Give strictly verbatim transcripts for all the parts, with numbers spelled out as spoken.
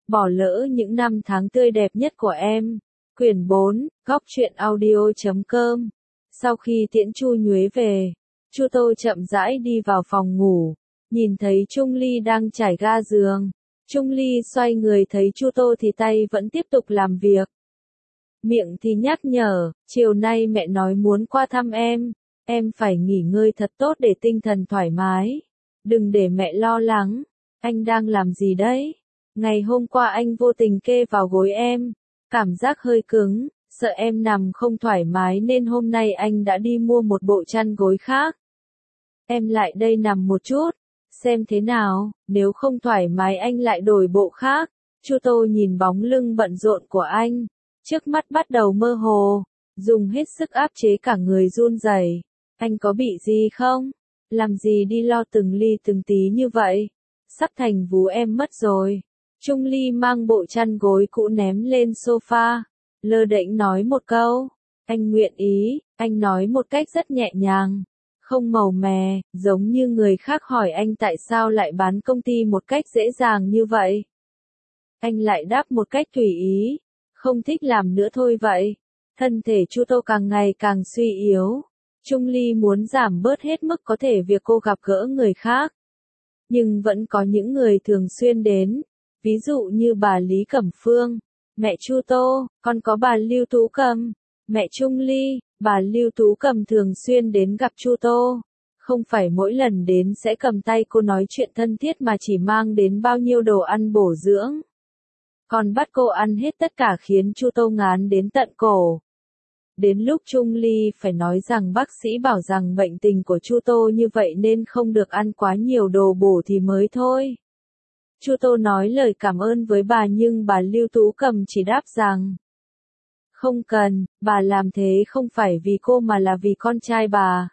bỏ lỡ những năm tháng tươi đẹp nhất của em. Quyển bốn, góc truyện audio chấm com. Sau khi tiễn Chu Nhuế về, Chu Tô chậm rãi đi vào phòng ngủ, nhìn thấy Trung Ly đang trải ga giường. Trung Ly xoay người thấy Chu Tô thì tay vẫn tiếp tục làm việc. Miệng thì nhắc nhở, chiều nay mẹ nói muốn qua thăm em, em phải nghỉ ngơi thật tốt để tinh thần thoải mái. Đừng để mẹ lo lắng. Anh đang làm gì đấy? Ngày hôm qua anh vô tình kê vào gối em, cảm giác hơi cứng, sợ em nằm không thoải mái nên hôm nay anh đã đi mua một bộ chăn gối khác. Em lại đây nằm một chút, xem thế nào, nếu không thoải mái anh lại đổi bộ khác. Chu Tô nhìn bóng lưng bận rộn của anh, trước mắt bắt đầu mơ hồ, dùng hết sức áp chế cả người run rẩy. Anh có bị gì không? Làm gì đi lo từng ly từng tí như vậy? Sắp thành vú em mất rồi. Trung Ly mang bộ chăn gối cũ ném lên sofa, lơ đễnh nói một câu. Anh nguyện ý, anh nói một cách rất nhẹ nhàng, không màu mè, giống như người khác hỏi anh tại sao lại bán công ty một cách dễ dàng như vậy. Anh lại đáp một cách tùy ý, không thích làm nữa thôi vậy. Thân thể Chu Tô càng ngày càng suy yếu. Trung Ly muốn giảm bớt hết mức có thể việc cô gặp gỡ người khác. Nhưng vẫn có những người thường xuyên đến, ví dụ như bà Lý Cẩm Phương, mẹ Chu Tô, còn có bà Lưu Tú Cầm, mẹ Trung Ly. Bà Lưu Tú Cầm thường xuyên đến gặp Chu Tô, không phải mỗi lần đến sẽ cầm tay cô nói chuyện thân thiết mà chỉ mang đến bao nhiêu đồ ăn bổ dưỡng. Còn bắt cô ăn hết tất cả khiến Chu Tô ngán đến tận cổ. Đến lúc Trung Ly phải nói rằng bác sĩ bảo rằng bệnh tình của Chu Tô như vậy nên không được ăn quá nhiều đồ bổ thì mới thôi. Chu Tô nói lời cảm ơn với bà nhưng bà Lưu Tú Cầm chỉ đáp rằng không cần, bà làm thế không phải vì cô mà là vì con trai bà.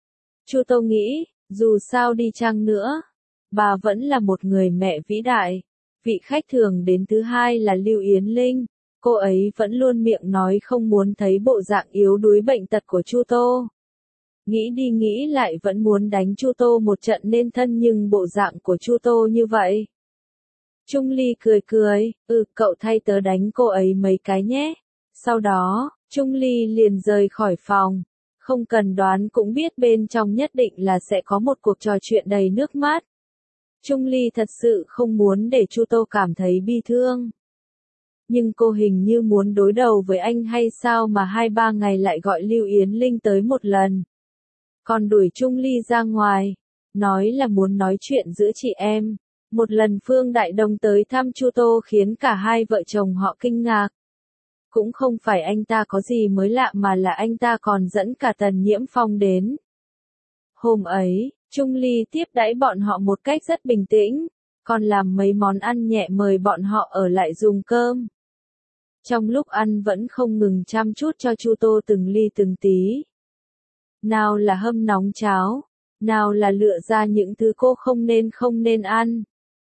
Chu Tô nghĩ, dù sao đi chăng nữa, bà vẫn là một người mẹ vĩ đại. Vị khách thường đến thứ hai là Lưu Yến Linh. Cô ấy vẫn luôn miệng nói không muốn thấy bộ dạng yếu đuối bệnh tật của Chu Tô. Nghĩ đi nghĩ lại vẫn muốn đánh Chu Tô một trận nên thân nhưng bộ dạng của Chu Tô như vậy. Trung Ly cười cười, ừ cậu thay tớ đánh cô ấy mấy cái nhé. Sau đó, Trung Ly liền rời khỏi phòng. Không cần đoán cũng biết bên trong nhất định là sẽ có một cuộc trò chuyện đầy nước mắt. Trung Ly thật sự không muốn để Chu Tô cảm thấy bi thương. Nhưng cô hình như muốn đối đầu với anh hay sao mà hai ba ngày lại gọi Lưu Yến Linh tới một lần. Còn đuổi Trung Ly ra ngoài, nói là muốn nói chuyện giữa chị em. Một lần Phương Đại Đồng tới thăm Chu Tô khiến cả hai vợ chồng họ kinh ngạc. Cũng không phải anh ta có gì mới lạ mà là anh ta còn dẫn cả Tần Nhiễm Phong đến. Hôm ấy, Trung Ly tiếp đãi bọn họ một cách rất bình tĩnh, còn làm mấy món ăn nhẹ mời bọn họ ở lại dùng cơm. Trong lúc ăn vẫn không ngừng chăm chút cho Chu Tô từng ly từng tí. Nào là hâm nóng cháo, nào là lựa ra những thứ cô không nên không nên ăn.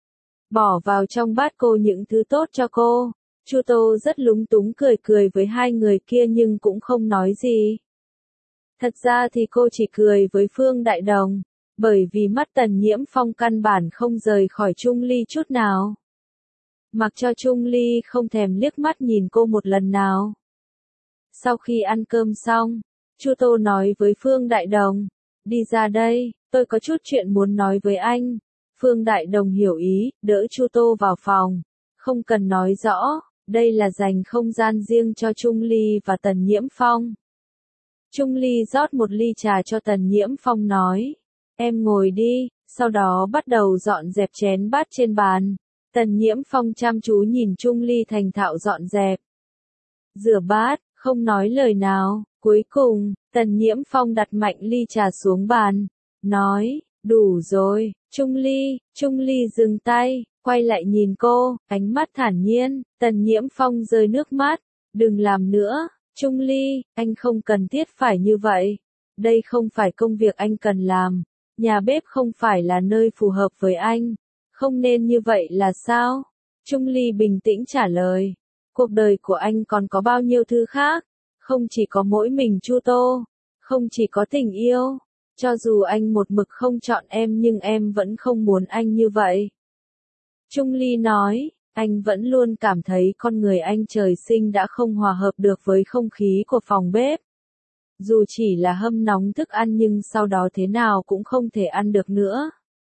Bỏ vào trong bát cô những thứ tốt cho cô. Chu Tô rất lúng túng cười cười với hai người kia nhưng cũng không nói gì. Thật ra thì cô chỉ cười với Phương Đại Đồng, bởi vì mắt Tần Nhiễm Phong căn bản không rời khỏi Trung Ly chút nào. Mặc cho Trung Ly không thèm liếc mắt nhìn cô một lần nào. Sau khi ăn cơm xong, Chu Tô nói với Phương Đại Đồng, đi ra đây, tôi có chút chuyện muốn nói với anh. Phương Đại Đồng hiểu ý, đỡ Chu Tô vào phòng. Không cần nói rõ, đây là dành không gian riêng cho Trung Ly và Tần Nhiễm Phong. Trung Ly rót một ly trà cho Tần Nhiễm Phong nói, em ngồi đi, sau đó bắt đầu dọn dẹp chén bát trên bàn. Tần Nhiễm Phong chăm chú nhìn Trung Ly thành thạo dọn dẹp. Rửa bát, không nói lời nào, cuối cùng, Tần Nhiễm Phong đặt mạnh ly trà xuống bàn, nói, đủ rồi, Trung Ly. Trung Ly dừng tay, quay lại nhìn cô, ánh mắt thản nhiên. Tần Nhiễm Phong rơi nước mắt, đừng làm nữa, Trung Ly, anh không cần thiết phải như vậy. Đây không phải công việc anh cần làm, nhà bếp không phải là nơi phù hợp với anh. Không nên như vậy là sao? Trung Ly bình tĩnh trả lời. Cuộc đời của anh còn có bao nhiêu thứ khác, không chỉ có mỗi mình Chu Tô, không chỉ có tình yêu. Cho dù anh một mực không chọn em nhưng em vẫn không muốn anh như vậy. Trung Ly nói, Anh vẫn luôn cảm thấy con người anh trời sinh đã không hòa hợp được với không khí của phòng bếp. Dù chỉ là hâm nóng thức ăn nhưng sau đó thế nào cũng không thể ăn được nữa.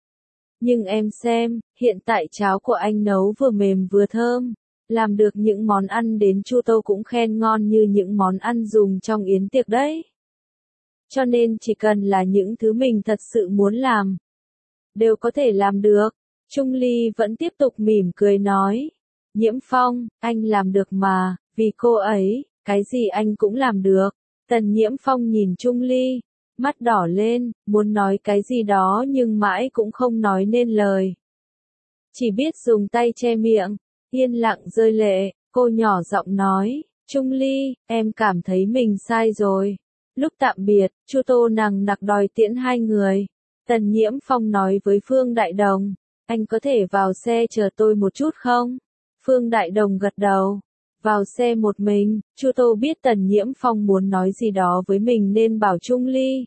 Nhưng em xem, hiện tại cháo của anh nấu vừa mềm vừa thơm, làm được những món ăn đến Chu Tô cũng khen ngon như những món ăn dùng trong yến tiệc đấy. Cho nên chỉ cần là những thứ mình thật sự muốn làm, đều có thể làm được. Trung Ly vẫn tiếp tục mỉm cười nói. Nhiễm Phong, anh làm được mà, vì cô ấy, cái gì anh cũng làm được. Tần Nhiễm Phong nhìn Trung Ly, mắt đỏ lên, muốn nói cái gì đó nhưng mãi cũng không nói nên lời. Chỉ biết dùng tay che miệng, yên lặng rơi lệ, cô nhỏ giọng nói, Trung Ly, em cảm thấy mình sai rồi. Lúc tạm biệt, Chu Tô nằng nặc đòi tiễn hai người. Tần Nhiễm Phong nói với Phương Đại Đồng, anh có thể vào xe chờ tôi một chút không? Phương Đại Đồng gật đầu. Vào xe một mình, Chu Tô biết Tần Nhiễm Phong muốn nói gì đó với mình nên bảo Trung Ly.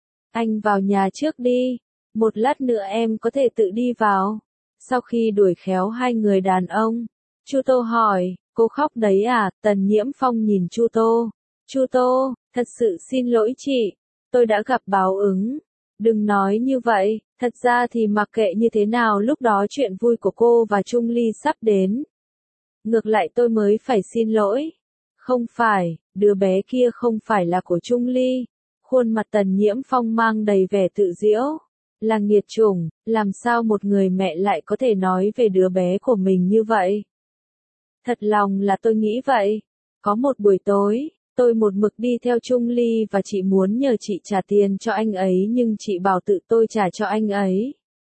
Anh vào nhà trước đi, một lát nữa em có thể tự đi vào. Sau khi đuổi khéo hai người đàn ông, Chu Tô hỏi, cô khóc đấy à? Tần Nhiễm Phong nhìn Chu Tô. Chu Tô, thật sự xin lỗi chị, tôi đã gặp báo ứng. Đừng nói như vậy, thật ra thì mặc kệ như thế nào lúc đó chuyện vui của cô và Trung Ly sắp đến. Ngược lại tôi mới phải xin lỗi. Không phải, đứa bé kia không phải là của Trung Ly. Khuôn mặt Tần Nhiễm Phong mang đầy vẻ tự giễu. Là nghiệt chủng, làm sao một người mẹ lại có thể nói về đứa bé của mình như vậy? Thật lòng là tôi nghĩ vậy. Có một buổi tối, tôi một mực đi theo Trung Ly và chị muốn nhờ chị trả tiền cho anh ấy nhưng chị bảo tự tôi trả cho anh ấy.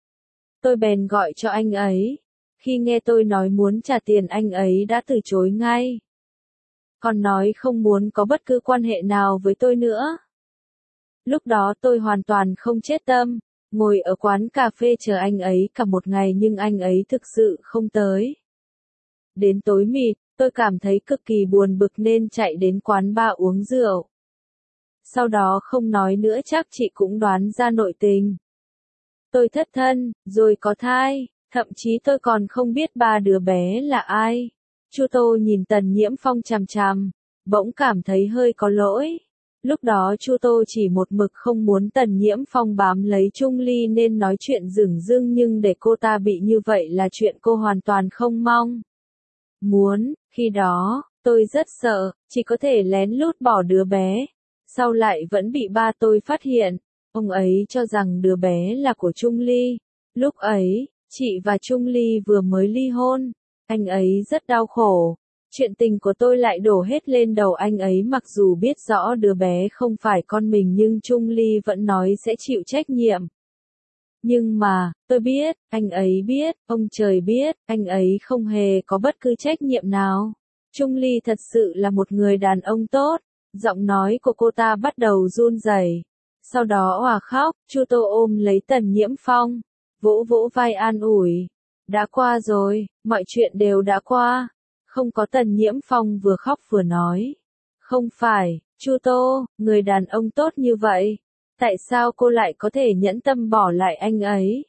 Tôi bèn gọi cho anh ấy. Khi nghe tôi nói muốn trả tiền anh ấy đã từ chối ngay. Còn nói không muốn có bất cứ quan hệ nào với tôi nữa. Lúc đó tôi hoàn toàn không chết tâm, ngồi ở quán cà phê chờ anh ấy cả một ngày nhưng anh ấy thực sự không tới. Đến tối mịt, tôi cảm thấy cực kỳ buồn bực nên chạy đến quán bar uống rượu. Sau đó không nói nữa chắc chị cũng đoán ra nội tình. Tôi thất thân, rồi có thai, thậm chí tôi còn không biết ba đứa bé là ai. Chu Tô nhìn Tần Nhiễm Phong chằm chằm, bỗng cảm thấy hơi có lỗi. Lúc đó Chu Tô chỉ một mực không muốn Tần Nhiễm Phong bám lấy Trung Ly nên nói chuyện dửng dưng nhưng để cô ta bị như vậy là chuyện cô hoàn toàn không mong muốn. Khi đó, tôi rất sợ, chỉ có thể lén lút bỏ đứa bé. Sau lại vẫn bị ba tôi phát hiện. Ông ấy cho rằng đứa bé là của Trung Ly. Lúc ấy, chị và Trung Ly vừa mới ly hôn. Anh ấy rất đau khổ. Chuyện tình của tôi lại đổ hết lên đầu anh ấy mặc dù biết rõ đứa bé không phải con mình nhưng Trung Ly vẫn nói sẽ chịu trách nhiệm. Nhưng mà, tôi biết, anh ấy biết, ông trời biết, anh ấy không hề có bất cứ trách nhiệm nào. Trung Ly thật sự là một người đàn ông tốt. Giọng nói của cô ta bắt đầu run rẩy. Sau đó òa khóc, Chu Tô ôm lấy Tần Nhiễm Phong, vỗ vỗ vai an ủi. Đã qua rồi, mọi chuyện đều đã qua. Không có. Tần Nhiễm Phong vừa khóc vừa nói. Không phải, Chu Tô, người đàn ông tốt như vậy. Tại sao cô lại có thể nhẫn tâm bỏ lại anh ấy?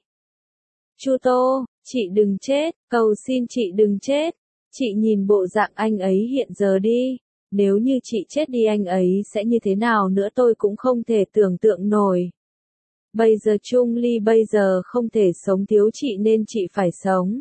Chu Tô, chị đừng chết, cầu xin chị đừng chết. Chị nhìn bộ dạng anh ấy hiện giờ đi. Nếu như chị chết đi anh ấy sẽ như thế nào nữa tôi cũng không thể tưởng tượng nổi. Bây giờ Trung Ly bây giờ không thể sống thiếu chị nên chị phải sống.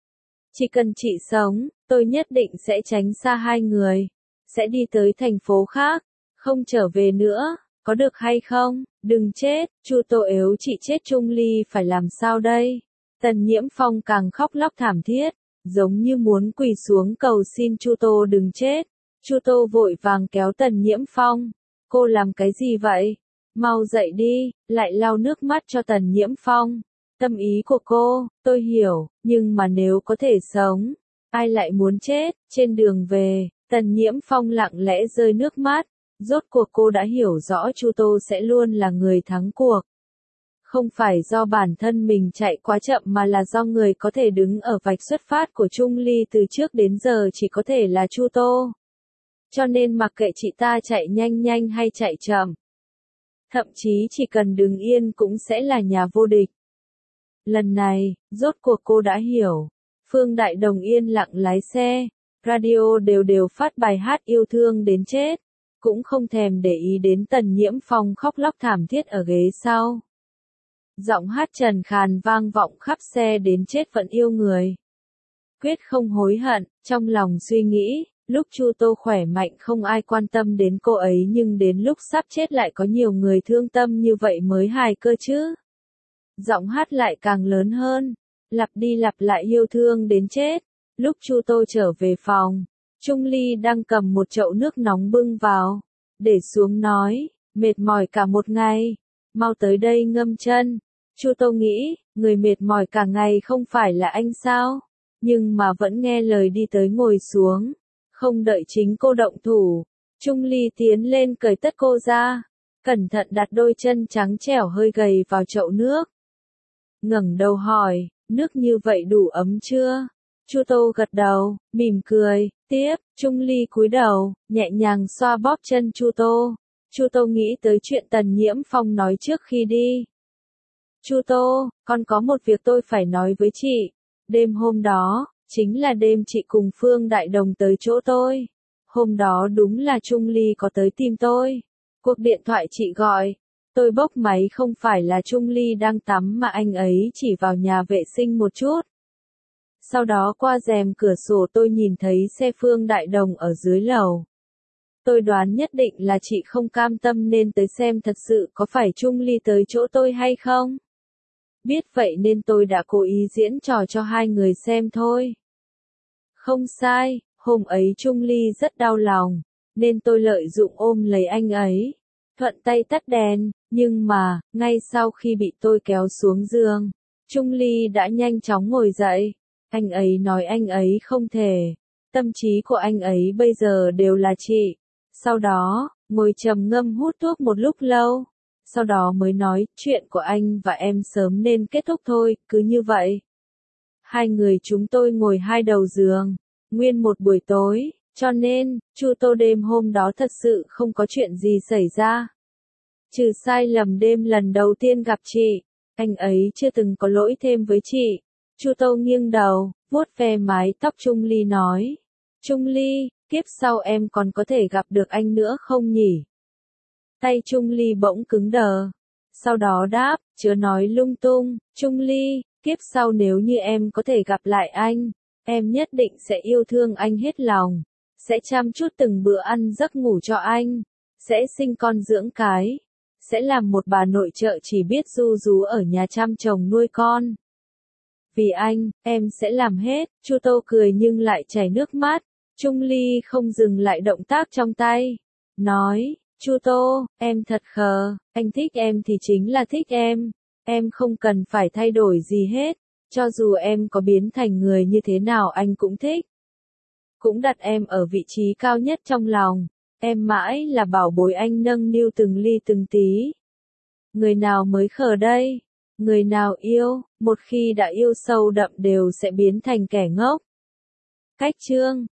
Chỉ cần chị sống, tôi nhất định sẽ tránh xa hai người. Sẽ đi tới thành phố khác, không trở về nữa, có được hay không? Đừng chết, Chu Tô ếu chị chết Trung Ly phải làm sao đây? Tần Nhiễm Phong càng khóc lóc thảm thiết, giống như muốn quỳ xuống cầu xin Chu Tô đừng chết. Chu Tô vội vàng kéo Tần Nhiễm Phong. Cô làm cái gì vậy? Mau dậy đi, lại lau nước mắt cho Tần Nhiễm Phong. Tâm ý của cô, tôi hiểu, nhưng mà nếu có thể sống, ai lại muốn chết? Trên đường về, Tần Nhiễm Phong lặng lẽ rơi nước mắt. Rốt cuộc cô đã hiểu rõ Chu Tô sẽ luôn là người thắng cuộc. Không phải do bản thân mình chạy quá chậm mà là do người có thể đứng ở vạch xuất phát của Trung Ly từ trước đến giờ chỉ có thể là Chu Tô. Cho nên mặc kệ chị ta chạy nhanh nhanh hay chạy chậm, thậm chí chỉ cần đứng yên cũng sẽ là nhà vô địch. Lần này, rốt cuộc cô đã hiểu, Phương Đại Đồng yên lặng lái xe, radio đều đều phát bài hát yêu thương đến chết, cũng không thèm để ý đến Tần Nhiễm Phong khóc lóc thảm thiết ở ghế sau. Giọng hát trần khàn vang vọng khắp xe đến chết vẫn yêu người. Quyết không hối hận, trong lòng suy nghĩ, lúc Chu Tô khỏe mạnh không ai quan tâm đến cô ấy nhưng đến lúc sắp chết lại có nhiều người thương tâm như vậy mới hài cơ chứ. Giọng hát lại càng lớn hơn, lặp đi lặp lại yêu thương đến chết. Lúc Chu Tô trở về phòng, Trung Ly đang cầm một chậu nước nóng bưng vào, để xuống nói, mệt mỏi cả một ngày, mau tới đây ngâm chân. Chu Tô nghĩ, người mệt mỏi cả ngày không phải là anh sao, nhưng mà vẫn nghe lời đi tới ngồi xuống, không đợi chính cô động thủ. Trung Ly tiến lên cởi tất cô ra, cẩn thận đặt đôi chân trắng trẻo hơi gầy vào chậu nước. Ngẩng đầu hỏi, nước như vậy đủ ấm chưa? Chu Tô gật đầu, mỉm cười, tiếp. Trung Ly cúi đầu, nhẹ nhàng xoa bóp chân Chu Tô. Chu Tô nghĩ tới chuyện Tần Nhiễm Phong nói trước khi đi. Chu Tô, con có một việc tôi phải nói với chị. Đêm hôm đó, chính là đêm chị cùng Phương Đại Đồng tới chỗ tôi. Hôm đó đúng là Trung Ly có tới tìm tôi. Cuộc điện thoại chị gọi, tôi bốc máy không phải là Trung Ly đang tắm mà anh ấy chỉ vào nhà vệ sinh một chút. Sau đó qua rèm cửa sổ tôi nhìn thấy xe Phương Đại Đồng ở dưới lầu. Tôi đoán nhất định là chị không cam tâm nên tới xem thật sự có phải Trung Ly tới chỗ tôi hay không. Biết vậy nên tôi đã cố ý diễn trò cho hai người xem thôi. Không sai, hôm ấy Trung Ly rất đau lòng, nên tôi lợi dụng ôm lấy anh ấy, thuận tay tắt đèn, nhưng mà, ngay sau khi bị tôi kéo xuống giường, Trung Ly đã nhanh chóng ngồi dậy. Anh ấy nói anh ấy không thể, tâm trí của anh ấy bây giờ đều là chị. Sau đó, ngồi trầm ngâm hút thuốc một lúc lâu. Sau đó mới nói, chuyện của anh và em sớm nên kết thúc thôi, cứ như vậy. Hai người chúng tôi ngồi hai đầu giường, nguyên một buổi tối, cho nên, Chu Tô đêm hôm đó thật sự không có chuyện gì xảy ra. Trừ sai lầm đêm lần đầu tiên gặp chị, anh ấy chưa từng có lỗi thêm với chị. Chu Tô nghiêng đầu, vuốt ve mái tóc Trung Ly nói. Trung Ly, kiếp sau em còn có thể gặp được anh nữa không nhỉ? Tay Trung Ly bỗng cứng đờ. Sau đó đáp, chớ nói lung tung, Trung Ly, kiếp sau nếu như em có thể gặp lại anh, em nhất định sẽ yêu thương anh hết lòng, sẽ chăm chút từng bữa ăn giấc ngủ cho anh, sẽ sinh con dưỡng cái, sẽ làm một bà nội trợ chỉ biết ru rú ở nhà chăm chồng nuôi con. Vì anh, em sẽ làm hết. Chu Tô cười nhưng lại chảy nước mắt. Trung Ly không dừng lại động tác trong tay. Nói, Chu Tô, em thật khờ, anh thích em thì chính là thích em. Em không cần phải thay đổi gì hết. Cho dù em có biến thành người như thế nào anh cũng thích. Cũng đặt em ở vị trí cao nhất trong lòng. Em mãi là bảo bối anh nâng niu từng ly từng tí. Người nào mới khờ đây? Người nào yêu, một khi đã yêu sâu đậm đều sẽ biến thành kẻ ngốc. Cách chương